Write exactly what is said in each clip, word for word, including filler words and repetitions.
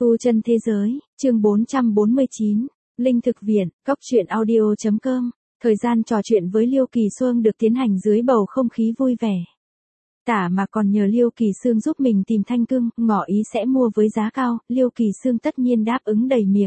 Tu chân thế giới, chương bốn trăm bốn mươi chín, Linh thực viện, cóc truyện audio.com. Thời gian trò chuyện với Liêu Kỳ Xương được tiến hành dưới bầu không khí vui vẻ. Tả mà còn nhờ Liêu Kỳ Xương giúp mình tìm thanh cưng, ngỏ ý sẽ mua với giá cao, Liêu Kỳ Xương tất nhiên đáp ứng đầy miệng.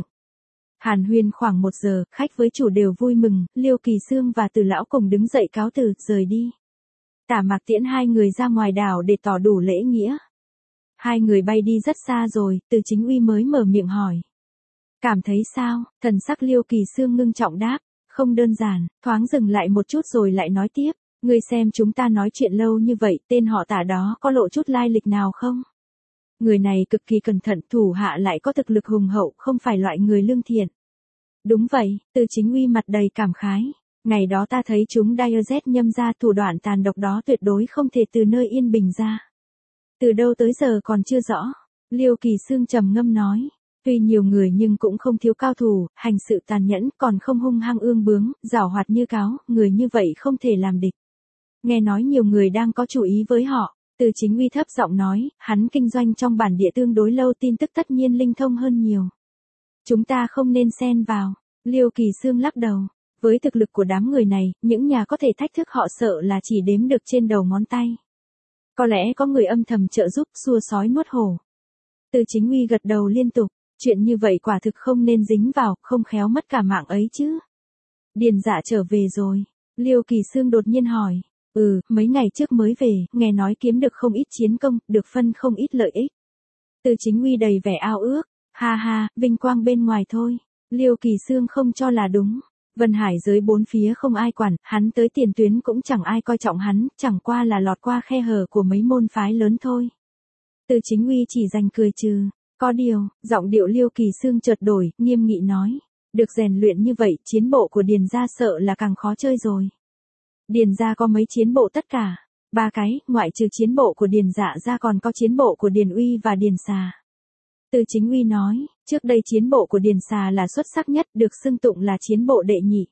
Hàn huyên khoảng một giờ, khách với chủ đều vui mừng, Liêu Kỳ Xương và Từ lão cùng đứng dậy cáo từ, rời đi. Tả Mạc tiễn hai người ra ngoài đảo để tỏ đủ lễ nghĩa. Hai người bay đi rất xa rồi, Từ Chính Uy mới mở miệng hỏi. Cảm thấy sao? Thần sắc Liêu Kỳ Xương ngưng trọng đáp. Không đơn giản, thoáng dừng lại một chút rồi lại nói tiếp. Ngươi xem chúng ta nói chuyện lâu như vậy, tên họ Tả đó có lộ chút lai lịch nào không? Người này cực kỳ cẩn thận, thủ hạ lại có thực lực hùng hậu, không phải loại người lương thiện. Đúng vậy, Từ Chính Uy mặt đầy cảm khái. Ngày đó ta thấy chúng Diazet nhâm ra thủ đoạn tàn độc đó tuyệt đối không thể từ nơi yên bình ra. Từ đâu tới giờ còn chưa rõ. Liêu Kỳ Xương trầm ngâm nói. Tuy nhiều người nhưng cũng không thiếu cao thủ, hành sự tàn nhẫn, còn không hung hăng ương bướng, giảo hoạt như cáo, người như vậy không thể làm địch. Nghe nói nhiều người đang có chủ ý với họ. Từ Chính Uy thấp giọng nói, hắn kinh doanh trong bản địa tương đối lâu, tin tức tất nhiên linh thông hơn nhiều. Chúng ta không nên xen vào. Liêu Kỳ Xương lắc đầu. Với thực lực của đám người này, những nhà có thể thách thức họ sợ là chỉ đếm được trên đầu ngón tay. Có lẽ có người âm thầm trợ giúp, xua sói nuốt hổ. Từ Chính Uy gật đầu liên tục. Chuyện như vậy quả thực không nên dính vào, không khéo mất cả mạng ấy chứ. Điền Dạ trở về rồi. Liêu Kỳ Xương đột nhiên hỏi. Ừ, mấy ngày trước mới về, nghe nói kiếm được không ít chiến công, được phân không ít lợi ích. Từ Chính Uy đầy vẻ ao ước. Ha ha, vinh quang bên ngoài thôi. Liêu Kỳ Xương không cho là đúng. Vân Hải giới bốn phía không ai quản, hắn tới tiền tuyến cũng chẳng ai coi trọng hắn, chẳng qua là lọt qua khe hở của mấy môn phái lớn thôi. Từ Chính Uy chỉ dành cười trừ. Có điều, giọng điệu Liêu Kỳ Xương chợt đổi, nghiêm nghị nói. Được rèn luyện như vậy, chiến bộ của Điền gia sợ là càng khó chơi rồi. Điền gia có mấy chiến bộ tất cả? Ba cái, ngoại trừ chiến bộ của Điền Dạ ra còn có chiến bộ của Điền Uy và Điền Xà. Từ Chính Uy nói, trước đây chiến bộ của Điền Xà là xuất sắc nhất, được xưng tụng là chiến bộ đệ nhị.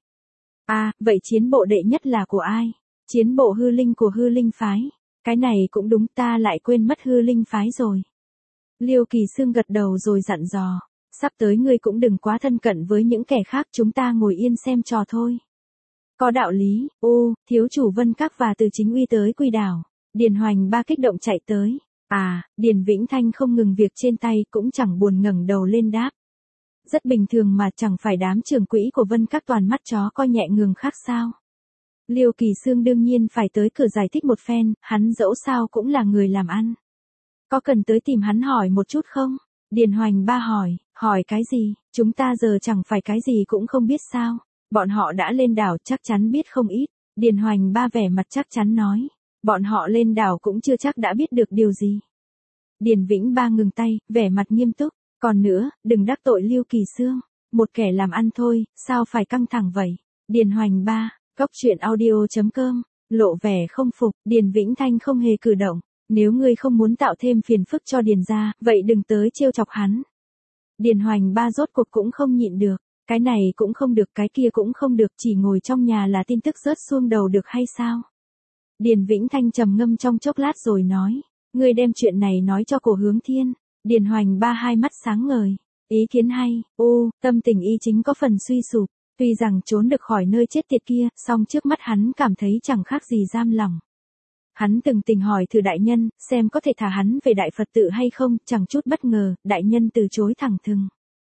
À, vậy chiến bộ đệ nhất là của ai? Chiến bộ Hư Linh của Hư Linh phái. Cái này cũng đúng, ta lại quên mất Hư Linh phái rồi. Liêu Kỳ Xương gật đầu rồi dặn dò. Sắp tới ngươi cũng đừng quá thân cận với những kẻ khác, chúng ta ngồi yên xem trò thôi. Có đạo lý. Ô, thiếu chủ Vân Các và Từ Chính Uy tới Quy Đảo. Điền Hoành Ba kích động chạy tới. À, Điền Vĩnh Thanh không ngừng việc trên tay, cũng chẳng buồn ngẩng đầu lên đáp. Rất bình thường mà, chẳng phải đám trưởng quỹ của Vân Các toàn mắt chó coi nhẹ ngường khác sao. Liêu Kỳ Xương đương nhiên phải tới cửa giải thích một phen, hắn dẫu sao cũng là người làm ăn. Có cần tới tìm hắn hỏi một chút không? Điền Hoành Ba hỏi, hỏi cái gì? Chúng ta giờ chẳng phải cái gì cũng không biết sao? Bọn họ đã lên đảo chắc chắn biết không ít. Điền Hoành Ba vẻ mặt chắc chắn nói. Bọn họ lên đảo cũng chưa chắc đã biết được điều gì. Điền Vĩnh Ba ngừng tay, vẻ mặt nghiêm túc. Còn nữa, đừng đắc tội Liêu Kỳ Xương. Một kẻ làm ăn thôi, sao phải căng thẳng vậy? Điền Hoành Ba, cóc truyện audio.com, lộ vẻ không phục. Điền Vĩnh Thanh không hề cử động. Nếu ngươi không muốn tạo thêm phiền phức cho Điền gia, vậy đừng tới trêu chọc hắn. Điền Hoành Ba rốt cuộc cũng không nhịn được. Cái này cũng không được, cái kia cũng không được, chỉ ngồi trong nhà là tin tức rớt xuông đầu được hay sao? Điền Vĩnh Thanh trầm ngâm trong chốc lát rồi nói. Ngươi đem chuyện này nói cho Cổ Hướng Thiên. Điền Hoành Ba hai mắt sáng ngời. Ý kiến hay. Ô, tâm tình y chính có phần suy sụp. Tuy rằng trốn được khỏi nơi chết tiệt kia, song trước mắt hắn cảm thấy chẳng khác gì giam lỏng. Hắn từng tình hỏi thử đại nhân, xem có thể thả hắn về Đại Phật tự hay không, chẳng chút bất ngờ, đại nhân từ chối thẳng thừng.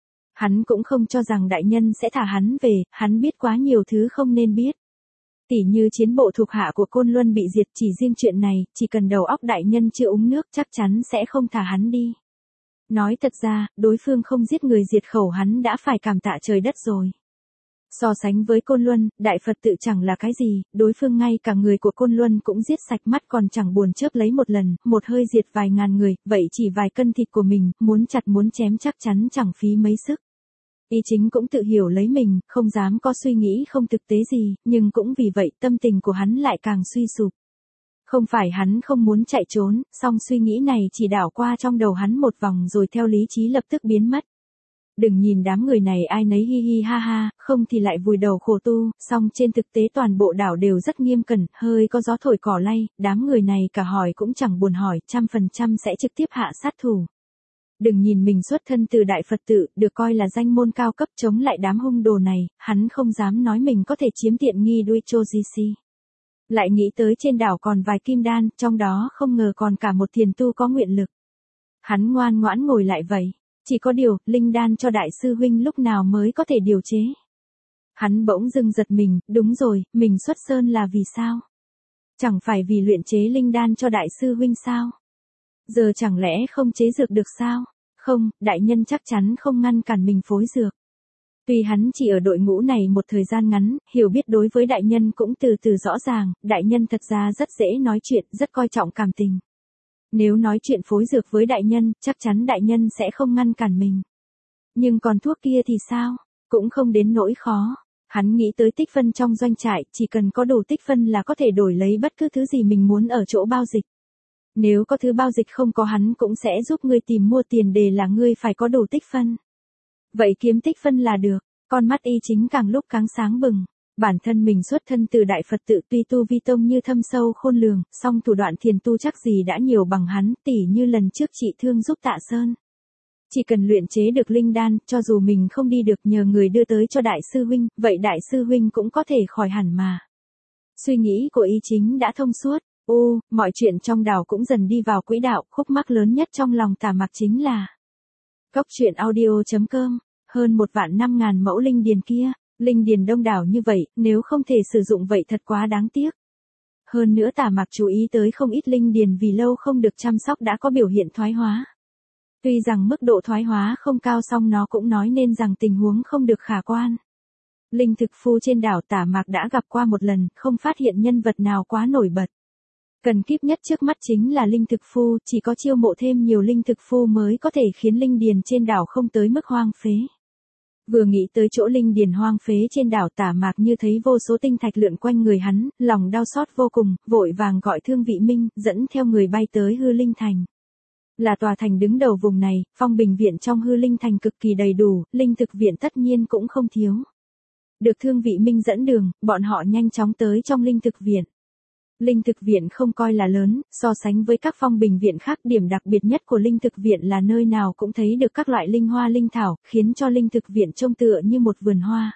Hắn cũng không cho rằng đại nhân sẽ thả hắn về, hắn biết quá nhiều thứ không nên biết. Tỉ như chiến bộ thuộc hạ của Côn Luân bị diệt, chỉ riêng chuyện này, chỉ cần đầu óc đại nhân chưa uống nước chắc chắn sẽ không thả hắn đi. Nói thật ra, đối phương không giết người diệt khẩu hắn đã phải cảm tạ trời đất rồi. So sánh với Côn Luân, Đại Phật tự chẳng là cái gì, đối phương ngay cả người của Côn Luân cũng giết sạch, mắt còn chẳng buồn chớp lấy một lần, một hơi diệt vài ngàn người, vậy chỉ vài cân thịt của mình, muốn chặt muốn chém chắc chắn chẳng phí mấy sức. Y chính cũng tự hiểu lấy mình, không dám có suy nghĩ không thực tế gì, nhưng cũng vì vậy tâm tình của hắn lại càng suy sụp. Không phải hắn không muốn chạy trốn, song suy nghĩ này chỉ đảo qua trong đầu hắn một vòng rồi theo lý trí lập tức biến mất. Đừng nhìn đám người này ai nấy hi hi ha ha, không thì lại vùi đầu khổ tu, song trên thực tế toàn bộ đảo đều rất nghiêm cẩn, hơi có gió thổi cỏ lay, đám người này cả hỏi cũng chẳng buồn hỏi, trăm phần trăm sẽ trực tiếp hạ sát thủ. Đừng nhìn mình xuất thân từ đại Phật tự, được coi là danh môn cao cấp chống lại đám hung đồ này, hắn không dám nói mình có thể chiếm tiện nghi đuôi Chojisi. Lại nghĩ tới trên đảo còn vài kim đan, trong đó không ngờ còn cả một thiền tu có nguyện lực. Hắn ngoan ngoãn ngồi lại vậy. Chỉ có điều, linh đan cho đại sư huynh lúc nào mới có thể điều chế. Hắn bỗng dưng giật mình, đúng rồi, mình xuất sơn là vì sao? Chẳng phải vì luyện chế linh đan cho đại sư huynh sao? Giờ chẳng lẽ không chế dược được sao? Không, đại nhân chắc chắn không ngăn cản mình phối dược. Tuy hắn chỉ ở đội ngũ này một thời gian ngắn, hiểu biết đối với đại nhân cũng từ từ rõ ràng, đại nhân thật ra rất dễ nói chuyện, rất coi trọng cảm tình. Nếu nói chuyện phối dược với đại nhân, chắc chắn đại nhân sẽ không ngăn cản mình. Nhưng còn thuốc kia thì sao? Cũng không đến nỗi khó. Hắn nghĩ tới tích phân trong doanh trại, chỉ cần có đủ tích phân là có thể đổi lấy bất cứ thứ gì mình muốn ở chỗ bao dịch. Nếu có thứ bao dịch không có hắn cũng sẽ giúp ngươi tìm mua tiền đề là ngươi phải có đủ tích phân. Vậy kiếm tích phân là được, con mắt y chính càng lúc càng sáng bừng. Bản thân mình xuất thân từ đại Phật tự tuy tu vi tông như thâm sâu khôn lường, song thủ đoạn thiền tu chắc gì đã nhiều bằng hắn, tỉ như lần trước trị thương giúp Tạ Sơn. Chỉ cần luyện chế được linh đan, cho dù mình không đi được nhờ người đưa tới cho đại sư huynh, vậy đại sư huynh cũng có thể khỏi hẳn mà. Suy nghĩ của y chính đã thông suốt, ô, mọi chuyện trong đảo cũng dần đi vào quỹ đạo, khúc mắc lớn nhất trong lòng Tả Mặc chính là Cốc truyện audio chấm com, hơn một vạn năm ngàn mẫu linh điền kia. Linh điền đông đảo như vậy, nếu không thể sử dụng vậy thật quá đáng tiếc. Hơn nữa Tả Mặc chú ý tới không ít linh điền vì lâu không được chăm sóc đã có biểu hiện thoái hóa. Tuy rằng mức độ thoái hóa không cao song nó cũng nói nên rằng tình huống không được khả quan. Linh thực phu trên đảo Tả Mặc đã gặp qua một lần, không phát hiện nhân vật nào quá nổi bật. Cần kíp nhất trước mắt chính là linh thực phu, chỉ có chiêu mộ thêm nhiều linh thực phu mới có thể khiến linh điền trên đảo không tới mức hoang phế. Vừa nghĩ tới chỗ linh điền hoang phế trên đảo Tả Mặc như thấy vô số tinh thạch lượn quanh người hắn, lòng đau xót vô cùng, vội vàng gọi Thương Vị Minh, dẫn theo người bay tới Hư Linh Thành. Là tòa thành đứng đầu vùng này, phong bình viện trong Hư Linh Thành cực kỳ đầy đủ, linh thực viện tất nhiên cũng không thiếu. Được Thương Vị Minh dẫn đường, bọn họ nhanh chóng tới trong linh thực viện. Linh thực viện không coi là lớn, so sánh với các phong bình viện khác, điểm đặc biệt nhất của linh thực viện là nơi nào cũng thấy được các loại linh hoa linh thảo, khiến cho linh thực viện trông tựa như một vườn hoa.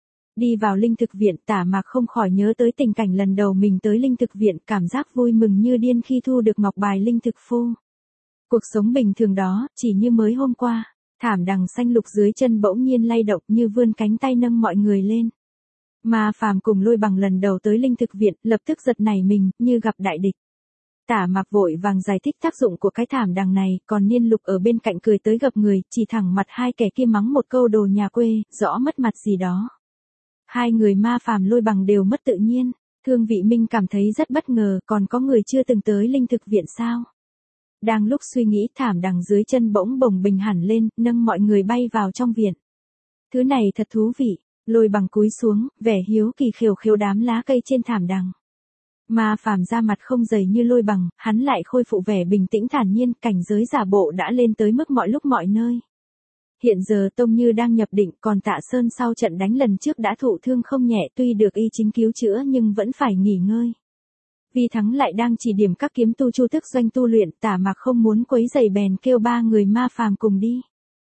Đi vào linh thực viện, Tả Mặc không khỏi nhớ tới tình cảnh lần đầu mình tới linh thực viện, cảm giác vui mừng như điên khi thu được ngọc bài linh thực phu. Cuộc sống bình thường đó, chỉ như mới hôm qua, thảm đằng xanh lục dưới chân bỗng nhiên lay động như vươn cánh tay nâng mọi người lên. Ma Phàm cùng Lôi Bằng lần đầu tới linh thực viện, lập tức giật nảy mình, như gặp đại địch. Tả Mặc vội vàng giải thích tác dụng của cái thảm đằng này, còn Niên Lục ở bên cạnh cười tới gặp người, chỉ thẳng mặt hai kẻ kia mắng một câu đồ nhà quê, rõ mất mặt gì đó. Hai người Ma Phàm Lôi Bằng đều mất tự nhiên, Thương Vị Minh cảm thấy rất bất ngờ, còn có người chưa từng tới linh thực viện sao? Đang lúc suy nghĩ, thảm đằng dưới chân bỗng bồng bình hẳn lên, nâng mọi người bay vào trong viện. Thứ này thật thú vị. Lôi Bằng cúi xuống, vẻ hiếu kỳ khều khều đám lá cây trên thảm đằng. Ma Phàm ra mặt không dày như Lôi Bằng, hắn lại khôi phục vẻ bình tĩnh thản nhiên, cảnh giới giả bộ đã lên tới mức mọi lúc mọi nơi. Hiện giờ Tông Như đang nhập định, còn Tạ Sơn sau trận đánh lần trước đã thụ thương không nhẹ, tuy được y chính cứu chữa nhưng vẫn phải nghỉ ngơi. Vi Thắng lại đang chỉ điểm các kiếm tu chu thức doanh tu luyện, Tả Mặc không muốn quấy rầy bèn kêu ba người Ma Phàm cùng đi.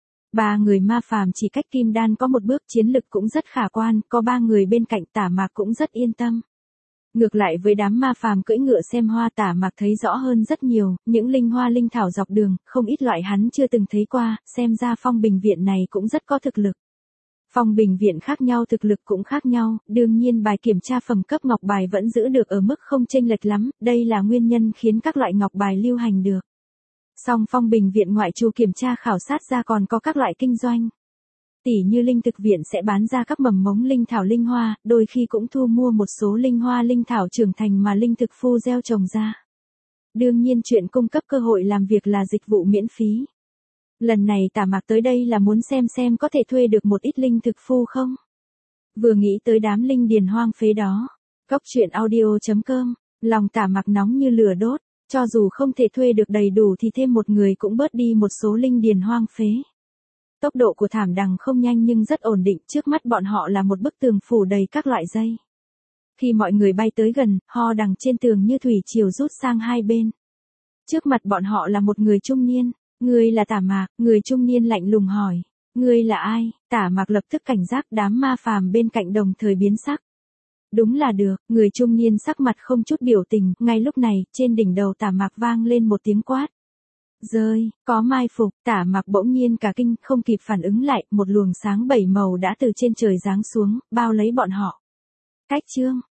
Ba người Ma Phàm chỉ cách kim đan có một bước, chiến lực cũng rất khả quan, có ba người bên cạnh Tả Mặc cũng rất yên tâm. Ngược lại với đám Ma Phàm cưỡi ngựa xem hoa, Tả Mặc thấy rõ hơn rất nhiều, những linh hoa linh thảo dọc đường, không ít loại hắn chưa từng thấy qua, xem ra phong bình viện này cũng rất có thực lực. Phong bình viện khác nhau thực lực cũng khác nhau, đương nhiên bài kiểm tra phẩm cấp ngọc bài vẫn giữ được ở mức không chênh lệch lắm, đây là nguyên nhân khiến các loại ngọc bài lưu hành được. Song phong bình viện ngoại trừ kiểm tra khảo sát ra còn có các loại kinh doanh. Tỷ như linh thực viện sẽ bán ra các mầm mống linh thảo linh hoa, đôi khi cũng thu mua một số linh hoa linh thảo trưởng thành mà linh thực phu gieo trồng ra. Đương nhiên chuyện cung cấp cơ hội làm việc là dịch vụ miễn phí. Lần này Tả Mặc tới đây là muốn xem xem có thể thuê được một ít linh thực phu không. Vừa nghĩ tới đám linh điền hoang phế đó, Cốc truyện audio chấm com, lòng Tả Mặc nóng như lửa đốt. Cho dù không thể thuê được đầy đủ thì thêm một người cũng bớt đi một số linh điền hoang phế. Tốc độ của thảm đằng không nhanh nhưng rất ổn định, trước mắt bọn họ là một bức tường phủ đầy các loại dây. Khi mọi người bay tới gần, ho đằng trên tường như thủy triều rút sang hai bên. Trước mặt bọn họ là một người trung niên, Ngươi là Tả Mạc, người trung niên lạnh lùng hỏi. Ngươi là ai? Tả Mạc lập tức cảnh giác, đám ma phàm bên cạnh đồng thời biến sắc. Đúng là được, người trung niên sắc mặt không chút biểu tình, ngay lúc này, trên đỉnh đầu Tả Mạc vang lên một tiếng quát. Rơi, có mai phục, Tả Mạc bỗng nhiên cả kinh, không kịp phản ứng lại, một luồng sáng bảy màu đã từ trên trời giáng xuống, bao lấy bọn họ. Cách chương,